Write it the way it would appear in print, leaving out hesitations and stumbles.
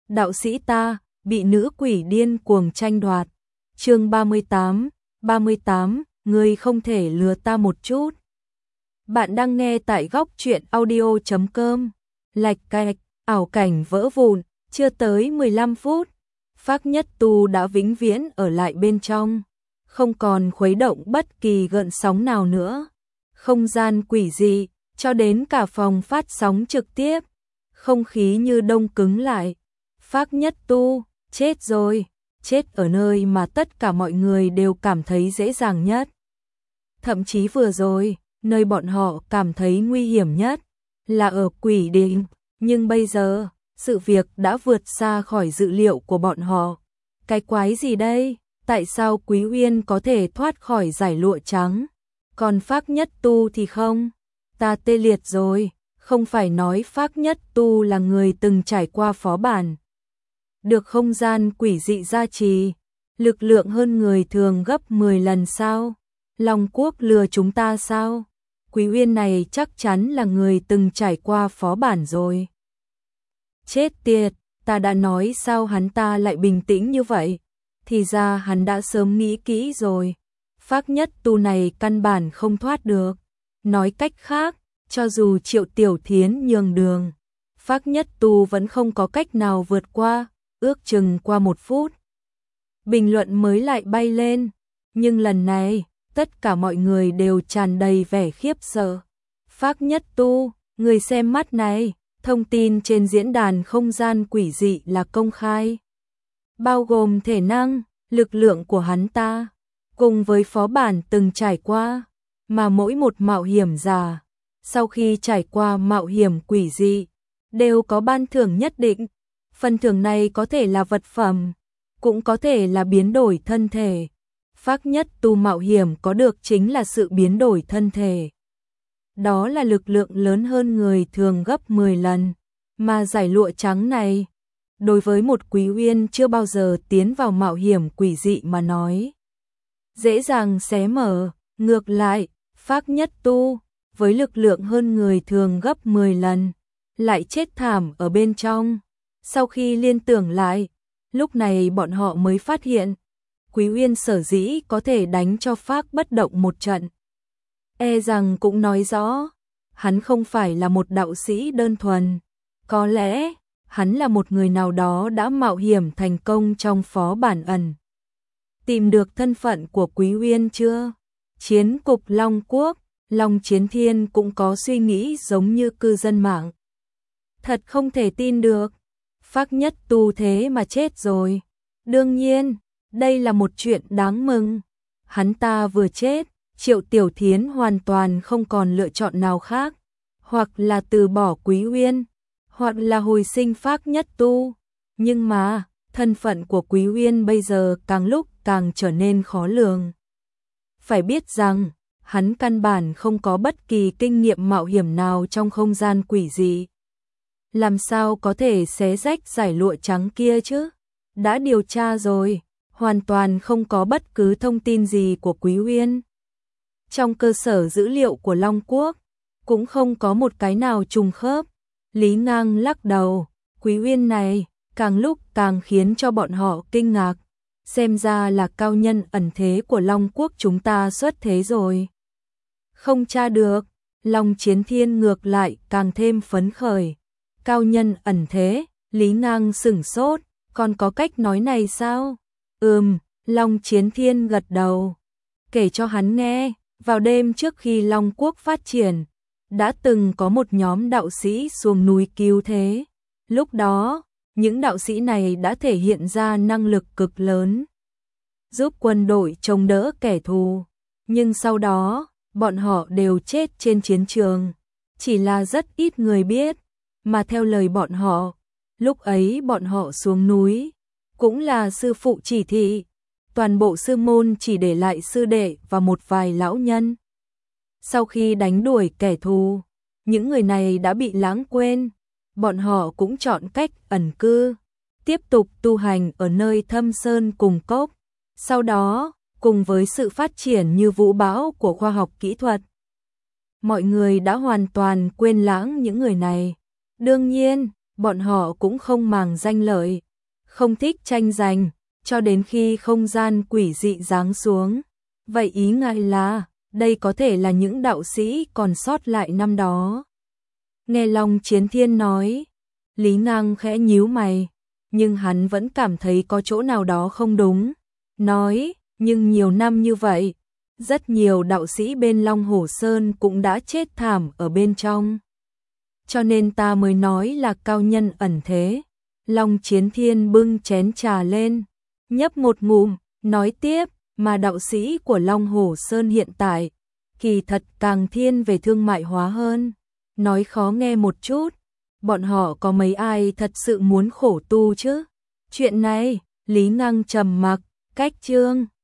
đạo sĩ ta, bị nữ quỷ điên cuồng tranh đoạt. Chương 38, ngươi không thể lừa ta một chút. Bạn đang nghe tại góc truyện audio.com. Lạch cạch, ảo cảnh vỡ vụn, chưa tới 15 phút. Phác Nhất Tu đã vĩnh viễn ở lại bên trong, không còn khuấy động bất kỳ gợn sóng nào nữa. Không gian quỷ dị, cho đến cả phòng phát sóng trực tiếp, không khí như đông cứng lại. Phác Nhất Tu, chết rồi, chết ở nơi mà tất cả mọi người đều cảm thấy dễ dàng nhất. Thậm chí vừa rồi, nơi bọn họ cảm thấy nguy hiểm nhất là ở quỷ đình, nhưng bây giờ, sự việc đã vượt xa khỏi dự liệu của bọn họ. Cái quái gì đây? Tại sao Quý Uyên có thể thoát khỏi giải lụa trắng, còn Phác Nhất Tu thì không? Ta tê liệt rồi, không phải nói Phác Nhất Tu là người từng trải qua phó bản, được không gian quỷ dị gia trì, lực lượng hơn người thường gấp 10 lần sao? Long Quốc lừa chúng ta sao? Quý Uyên này chắc chắn là người từng trải qua phó bản rồi. Chết tiệt, ta đã nói sao hắn ta lại bình tĩnh như vậy? Thì ra hắn đã sớm nghĩ kỹ rồi. Phác Nhất Tu này căn bản không thoát được. Nói cách khác, cho dù Triệu Tiểu Thiến nhường đường, Phác Nhất Tu vẫn không có cách nào vượt qua, ước chừng qua 1 phút. Bình luận mới lại bay lên, nhưng lần này, tất cả mọi người đều tràn đầy vẻ khiếp sợ. Phác Nhất Tu, người xem mắt này, thông tin trên diễn đàn không gian quỷ dị là công khai, bao gồm thể năng, lực lượng của hắn ta, cùng với phó bản từng trải qua, mà mỗi một mạo hiểm giả, sau khi trải qua mạo hiểm quỷ dị, đều có ban thưởng nhất định. Phần thưởng này có thể là vật phẩm, cũng có thể là biến đổi thân thể. Phác Nhất Tu mạo hiểm có được chính là sự biến đổi thân thể. Đó là lực lượng lớn hơn người thường gấp 10 lần, mà giải lụa trắng này, đối với một Quý Uyên chưa bao giờ tiến vào mạo hiểm quỷ dị mà nói, dễ dàng xé mở. Ngược lại, Phác Nhất Tu, với lực lượng hơn người thường gấp 10 lần, lại chết thảm ở bên trong. Sau khi liên tưởng lại, lúc này bọn họ mới phát hiện, Quý Uyên sở dĩ có thể đánh cho Phác bất động một trận, e rằng cũng nói rõ, hắn không phải là một đạo sĩ đơn thuần. Có lẽ, hắn là một người nào đó đã mạo hiểm thành công trong phó bản ẩn. Tìm được thân phận của Quý Uyên chưa? Chiến cục Long Quốc, Long Chiến Thiên cũng có suy nghĩ giống như cư dân mạng. Thật không thể tin được, Phác Nhất Tu thế mà chết rồi. Đương nhiên, đây là một chuyện đáng mừng. Hắn ta vừa chết, Triệu Tiểu Thiến hoàn toàn không còn lựa chọn nào khác, hoặc là từ bỏ Quý Uyên, hoặc là hồi sinh Phác Nhất Tu. Nhưng mà, thân phận của Quý Uyên bây giờ càng lúc càng trở nên khó lường. Phải biết rằng, hắn căn bản không có bất kỳ kinh nghiệm mạo hiểm nào trong không gian quỷ dị. Làm sao có thể xé rách giải lụa trắng kia chứ? Đã điều tra rồi, hoàn toàn không có bất cứ thông tin gì của Quý Uyên. Trong cơ sở dữ liệu của Long Quốc, cũng không có một cái nào trùng khớp. Lý Ngang lắc đầu, Quý Uyên này, càng lúc càng khiến cho bọn họ kinh ngạc. Xem ra là cao nhân ẩn thế của Long Quốc chúng ta xuất thế rồi. Không tra được, Long Chiến Thiên ngược lại càng thêm phấn khởi. Cao nhân ẩn thế, Lý Ngang sửng sốt, còn có cách nói này sao? Long Chiến Thiên gật đầu. Kể cho hắn nghe, vào đêm trước khi Long Quốc phát triển, đã từng có một nhóm đạo sĩ xuống núi cứu thế. Lúc đó, những đạo sĩ này đã thể hiện ra năng lực cực lớn, giúp quân đội chống đỡ kẻ thù. Nhưng sau đó, bọn họ đều chết trên chiến trường. Chỉ là rất ít người biết, mà theo lời bọn họ, lúc ấy bọn họ xuống núi, cũng là sư phụ chỉ thị, toàn bộ sư môn chỉ để lại sư đệ và một vài lão nhân. Sau khi đánh đuổi kẻ thù, những người này đã bị lãng quên, bọn họ cũng chọn cách ẩn cư, tiếp tục tu hành ở nơi thâm sơn cùng cốc. Sau đó, cùng với sự phát triển như vũ bão của khoa học kỹ thuật, mọi người đã hoàn toàn quên lãng những người này. Đương nhiên, bọn họ cũng không màng danh lợi, không thích tranh giành, cho đến khi không gian quỷ dị giáng xuống. Vậy ý ngài là, đây có thể là những đạo sĩ còn sót lại năm đó. Nghe Long Chiến Thiên nói, Lý Ngang khẽ nhíu mày, nhưng hắn vẫn cảm thấy có chỗ nào đó không đúng. Nói, nhưng nhiều năm như vậy, rất nhiều đạo sĩ bên Long Hổ Sơn cũng đã chết thảm ở bên trong. Cho nên ta mới nói là cao nhân ẩn thế. Long Chiến Thiên bưng chén trà lên, nhấp một ngụm, nói tiếp, mà đạo sĩ của Long Hổ Sơn hiện tại, kỳ thật càng thiên về thương mại hóa hơn. Nói khó nghe một chút, bọn họ có mấy ai thật sự muốn khổ tu chứ? Chuyện này, Lý Ngang trầm mặc, cách chương